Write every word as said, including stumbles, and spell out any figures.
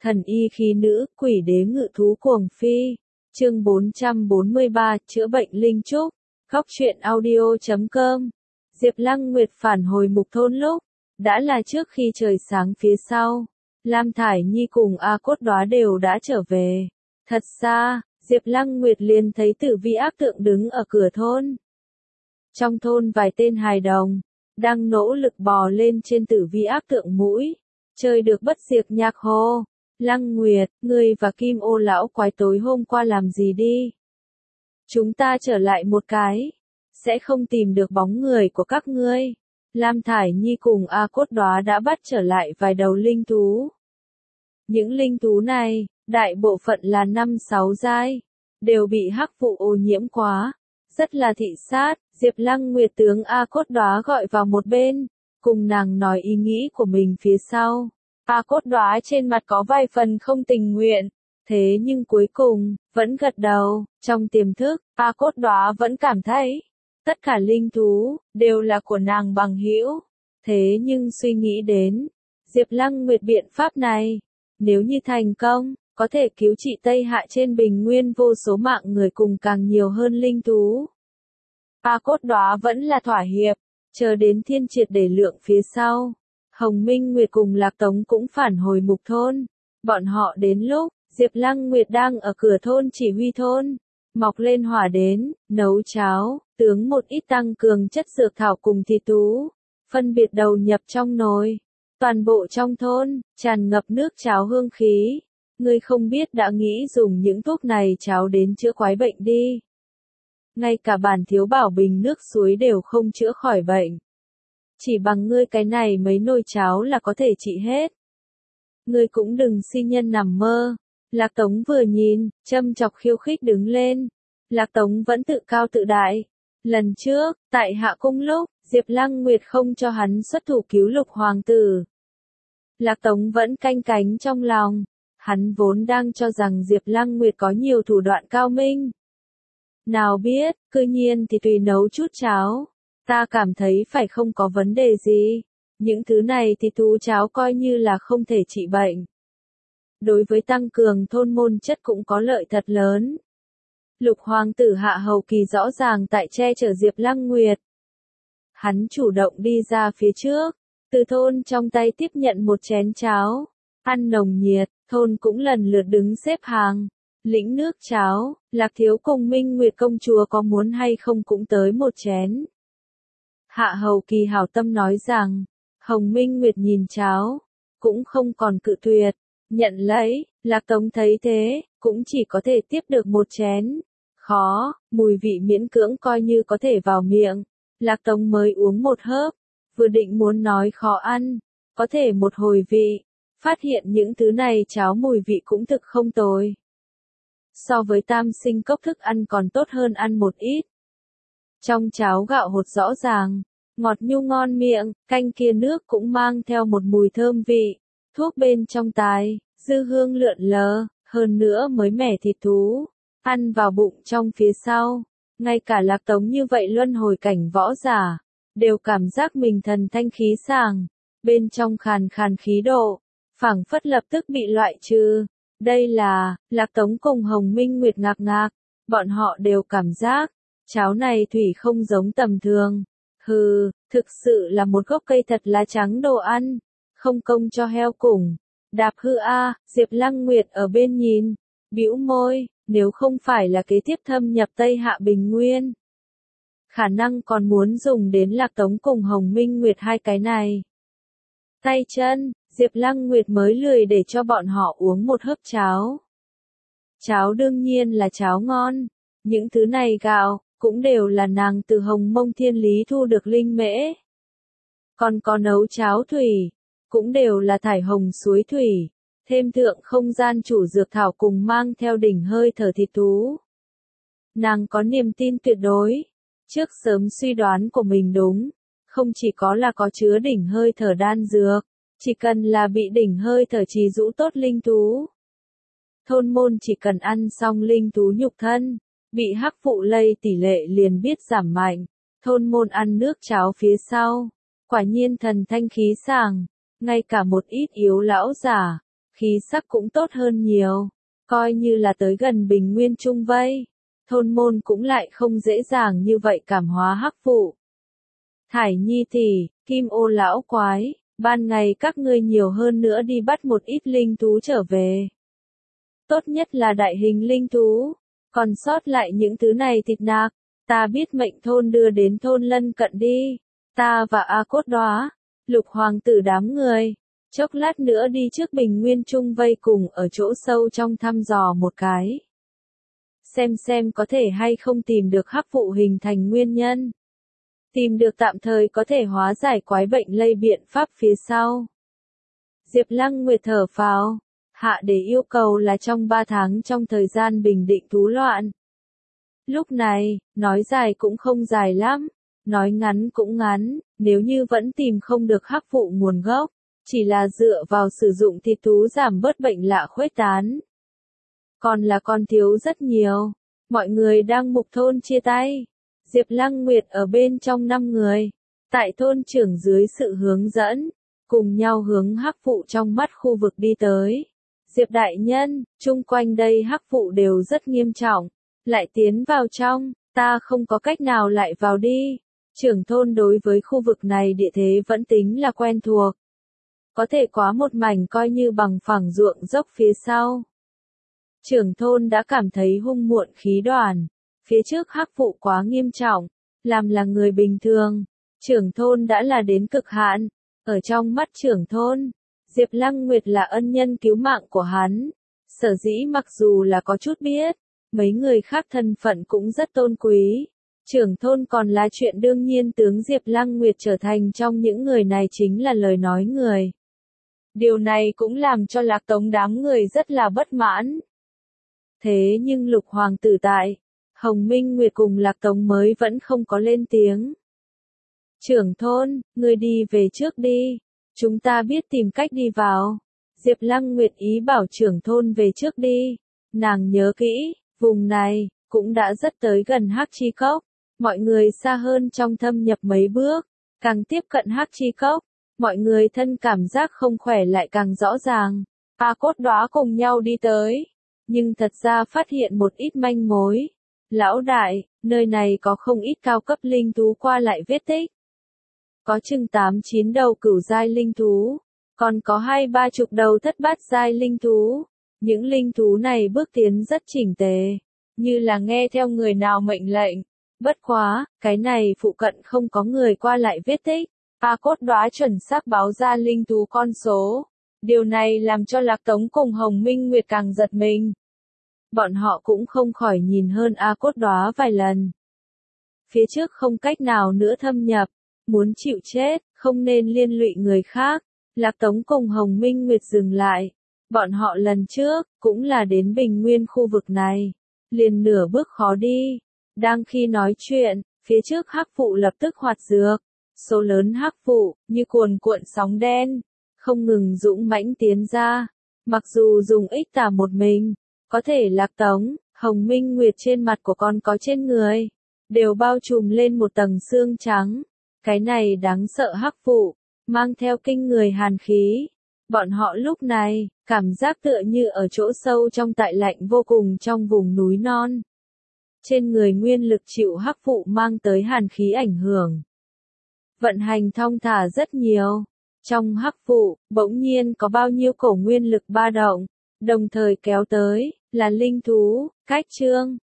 Thần y khí nữ, quỷ đế ngự thú cuồng phi. Chương bốn trăm bốn mươi ba, chữa bệnh linh trúc. Góc truyện audio chấm com. Diệp Lăng Nguyệt phản hồi Mục Thôn lúc đã là trước khi trời sáng phía sau. Lam Thải Nhi cùng A Cốt Đóa đều đã trở về. Thật ra, Diệp Lăng Nguyệt liền thấy Tử Vi áp tượng đứng ở cửa thôn. Trong thôn vài tên hài đồng đang nỗ lực bò lên trên Tử Vi áp tượng mũi, chơi được bất diệt nhạc hô. Lăng Nguyệt, ngươi và Kim Ô lão quái tối hôm qua làm gì đi? Chúng ta trở lại một cái, sẽ không tìm được bóng người của các ngươi. Lam Thải Nhi cùng A Cốt Đóa đã bắt trở lại vài đầu linh thú. Những linh thú này, đại bộ phận là năm sáu giai, đều bị hắc vụ ô nhiễm quá, rất là thị sát. Diệp Lăng Nguyệt tướng A Cốt Đóa gọi vào một bên, cùng nàng nói ý nghĩ của mình phía sau. A Cốt Đóa trên mặt có vài phần không tình nguyện, thế nhưng cuối cùng, vẫn gật đầu. Trong tiềm thức, A Cốt Đóa vẫn cảm thấy, tất cả linh thú, đều là của nàng bằng hữu. Thế nhưng suy nghĩ đến, Diệp Lăng Nguyệt biện pháp này, nếu như thành công, có thể cứu trị Tây Hạ trên bình nguyên vô số mạng người cùng càng nhiều hơn linh thú. A Cốt Đóa vẫn là thỏa hiệp, chờ đến thiên triệt để lượng phía sau. Hồng Minh Nguyệt cùng Lạc Tống cũng phản hồi Mục Thôn. Bọn họ đến lúc, Diệp Lăng Nguyệt đang ở cửa thôn chỉ huy thôn. Mọc lên hỏa đến, nấu cháo, tướng một ít tăng cường chất dược thảo cùng thịt thú. Phân biệt đầu nhập trong nồi. Toàn bộ trong thôn, tràn ngập nước cháo hương khí. Ngươi không biết đã nghĩ dùng những thuốc này cháo đến chữa quái bệnh đi. Ngay cả bản thiếu bảo bình nước suối đều không chữa khỏi bệnh. Chỉ bằng ngươi cái này mấy nồi cháo là có thể trị hết. Ngươi cũng đừng si nhân nằm mơ. Lạc Tống vừa nhìn, châm chọc khiêu khích đứng lên. Lạc Tống vẫn tự cao tự đại. Lần trước, tại Hạ Cung lúc, Diệp Lăng Nguyệt không cho hắn xuất thủ cứu Lục Hoàng tử. Lạc Tống vẫn canh cánh trong lòng. Hắn vốn đang cho rằng Diệp Lăng Nguyệt có nhiều thủ đoạn cao minh. Nào biết, cư nhiên thì tùy nấu chút cháo. Ta cảm thấy phải không có vấn đề gì. Những thứ này thì thú cháo coi như là không thể trị bệnh. Đối với tăng cường thôn môn chất cũng có lợi thật lớn. Lục Hoàng tử Hạ Hầu Kỳ rõ ràng tại che chở Diệp Lăng Nguyệt. Hắn chủ động đi ra phía trước, từ thôn trong tay tiếp nhận một chén cháo. Ăn nồng nhiệt, thôn cũng lần lượt đứng xếp hàng. Lĩnh nước cháo, Lạc Thiếu cùng Minh Nguyệt công chúa có muốn hay không cũng tới một chén. Hạ Hầu Kỳ hảo tâm nói rằng, Hồng Minh Nguyệt nhìn cháo, cũng không còn cự tuyệt, nhận lấy. Lạc Tống thấy thế, cũng chỉ có thể tiếp được một chén. Khó, mùi vị miễn cưỡng coi như có thể vào miệng. Lạc Tống mới uống một hớp, vừa định muốn nói khó ăn, có thể một hồi vị, phát hiện những thứ này cháo mùi vị cũng thực không tồi. So với tam sinh cốc thức ăn còn tốt hơn ăn một ít. Trong cháo gạo hột rõ ràng, ngọt nhu ngon miệng, canh kia nước cũng mang theo một mùi thơm vị, thuốc bên trong tài, dư hương lượn lờ, hơn nữa mới mẻ thịt thú, ăn vào bụng trong phía sau. Ngay cả Lạc Tống như vậy luân hồi cảnh võ giả, đều cảm giác mình thần thanh khí sảng, bên trong khàn khàn khí độ, phảng phất lập tức bị loại trừ. Đây là, Lạc Tống cùng Hồng Minh Nguyệt ngạc ngạc, bọn họ đều cảm giác, cháo này thủy không giống tầm thường. Hừ, thực sự là một gốc cây thật lá trắng đồ ăn, không công cho heo cùng. Đạp hư a, Diệp Lăng Nguyệt ở bên nhìn, bĩu môi, nếu không phải là kế tiếp thâm nhập Tây Hạ Bình Nguyên. Khả năng còn muốn dùng đến Lạc Tống cùng Hồng Minh Nguyệt hai cái này. Tay chân, Diệp Lăng Nguyệt mới lười để cho bọn họ uống một hớp cháo. Cháo đương nhiên là cháo ngon, những thứ này gạo, cũng đều là nàng từ Hồng Mông Thiên Lý thu được linh mễ. Còn có nấu cháo thủy, cũng đều là thải hồng suối thủy, thêm thượng không gian chủ dược thảo cùng mang theo đỉnh hơi thở thịt thú. Nàng có niềm tin tuyệt đối, trước sớm suy đoán của mình đúng, không chỉ có là có chứa đỉnh hơi thở đan dược, chỉ cần là bị đỉnh hơi thở trì rũ tốt linh thú. Thôn môn chỉ cần ăn xong linh thú nhục thân, bị hắc vụ lây tỷ lệ liền biết giảm mạnh. Thôn môn ăn nước cháo phía sau, quả nhiên thần thanh khí sảng, ngay cả một ít yếu lão giả, khí sắc cũng tốt hơn nhiều, coi như là tới gần bình nguyên trung vây, thôn môn cũng lại không dễ dàng như vậy cảm hóa hắc vụ. Thải Nhi tỷ, Kim Ô lão quái, ban ngày các ngươi nhiều hơn nữa đi bắt một ít linh thú trở về. Tốt nhất là đại hình linh thú, còn sót lại những thứ này thịt nạc, ta biết mệnh thôn đưa đến thôn lân cận đi, ta và A Cốt Đóa, Lục hoàng tử đám người, chốc lát nữa đi trước bình nguyên trung vây cùng ở chỗ sâu trong thăm dò một cái. Xem xem có thể hay không tìm được hắc vụ hình thành nguyên nhân. Tìm được tạm thời có thể hóa giải quái bệnh lây biện pháp phía sau. Diệp Lăng Nguyệt thở phào, hạ để yêu cầu là trong ba tháng trong thời gian bình định thú loạn. Lúc này, nói dài cũng không dài lắm, nói ngắn cũng ngắn, nếu như vẫn tìm không được hắc vụ nguồn gốc, chỉ là dựa vào sử dụng thịt thú giảm bớt bệnh lạ khuếch tán. Còn là còn thiếu rất nhiều, mọi người đang mục thôn chia tay. Diệp Lăng Nguyệt ở bên trong năm người, tại thôn trưởng dưới sự hướng dẫn, cùng nhau hướng hắc vụ trong mắt khu vực đi tới. Diệp đại nhân, chung quanh đây hắc vụ đều rất nghiêm trọng, lại tiến vào trong, ta không có cách nào lại vào đi. Trưởng thôn đối với khu vực này địa thế vẫn tính là quen thuộc. Có thể quá một mảnh coi như bằng phẳng ruộng dốc phía sau. Trưởng thôn đã cảm thấy hung muộn khí đoàn. Phía trước hắc vụ quá nghiêm trọng, làm là người bình thường, trưởng thôn đã là đến cực hạn. Ở trong mắt trưởng thôn, Diệp Lăng Nguyệt là ân nhân cứu mạng của hắn. Sở dĩ mặc dù là có chút biết, mấy người khác thân phận cũng rất tôn quý. Trưởng thôn còn là chuyện đương nhiên tướng Diệp Lăng Nguyệt trở thành trong những người này chính là lời nói người. Điều này cũng làm cho Lạc Tống đám người rất là bất mãn. Thế nhưng Lục hoàng tử tại, Hồng Minh Nguyệt cùng Lạc Tống mới vẫn không có lên tiếng. Trưởng thôn, ngươi đi về trước đi, chúng ta biết tìm cách đi vào. Diệp Lăng Nguyệt ý bảo trưởng thôn về trước đi. Nàng nhớ kỹ, vùng này, cũng đã rất tới gần Hắc Chi Cốc. Mọi người xa hơn trong thâm nhập mấy bước, càng tiếp cận Hắc Chi Cốc, mọi người thân cảm giác không khỏe lại càng rõ ràng. A Cốt Đóa cùng nhau đi tới, nhưng thật ra phát hiện một ít manh mối. Lão đại, nơi này có không ít cao cấp linh thú qua lại vết tích. Có chừng tám chín đầu cửu giai linh thú, còn có hai ba chục đầu thất bát giai linh thú. Những linh thú này bước tiến rất chỉnh tề, như là nghe theo người nào mệnh lệnh. Bất quá, cái này phụ cận không có người qua lại vết tích. A Cốt Đóa chuẩn xác báo ra linh thú con số. Điều này làm cho Lạc Tống cùng Hồng Minh Nguyệt càng giật mình. Bọn họ cũng không khỏi nhìn hơn A Cốt Đóa vài lần. Phía trước không cách nào nữa thâm nhập, muốn chịu chết, không nên liên lụy người khác. Lạc Tống cùng Hồng Minh Nguyệt dừng lại. Bọn họ lần trước, cũng là đến bình nguyên khu vực này. Liền nửa bước khó đi. Đang khi nói chuyện, phía trước hắc vụ lập tức hoạt dược. Số lớn hắc vụ, như cuồn cuộn sóng đen, không ngừng dũng mãnh tiến ra. Mặc dù dùng ích tả một mình, có thể Lạc Tống, Hồng Minh Nguyệt trên mặt của con có trên người, đều bao trùm lên một tầng xương trắng. Cái này đáng sợ hắc vụ, mang theo kinh người hàn khí. Bọn họ lúc này, cảm giác tựa như ở chỗ sâu trong tại lạnh vô cùng trong vùng núi non. Trên người nguyên lực chịu hắc vụ mang tới hàn khí ảnh hưởng. Vận hành thong thả rất nhiều. Trong hắc vụ, bỗng nhiên có bao nhiêu cổ nguyên lực ba động, đồng thời kéo tới, là linh thú, cách trương,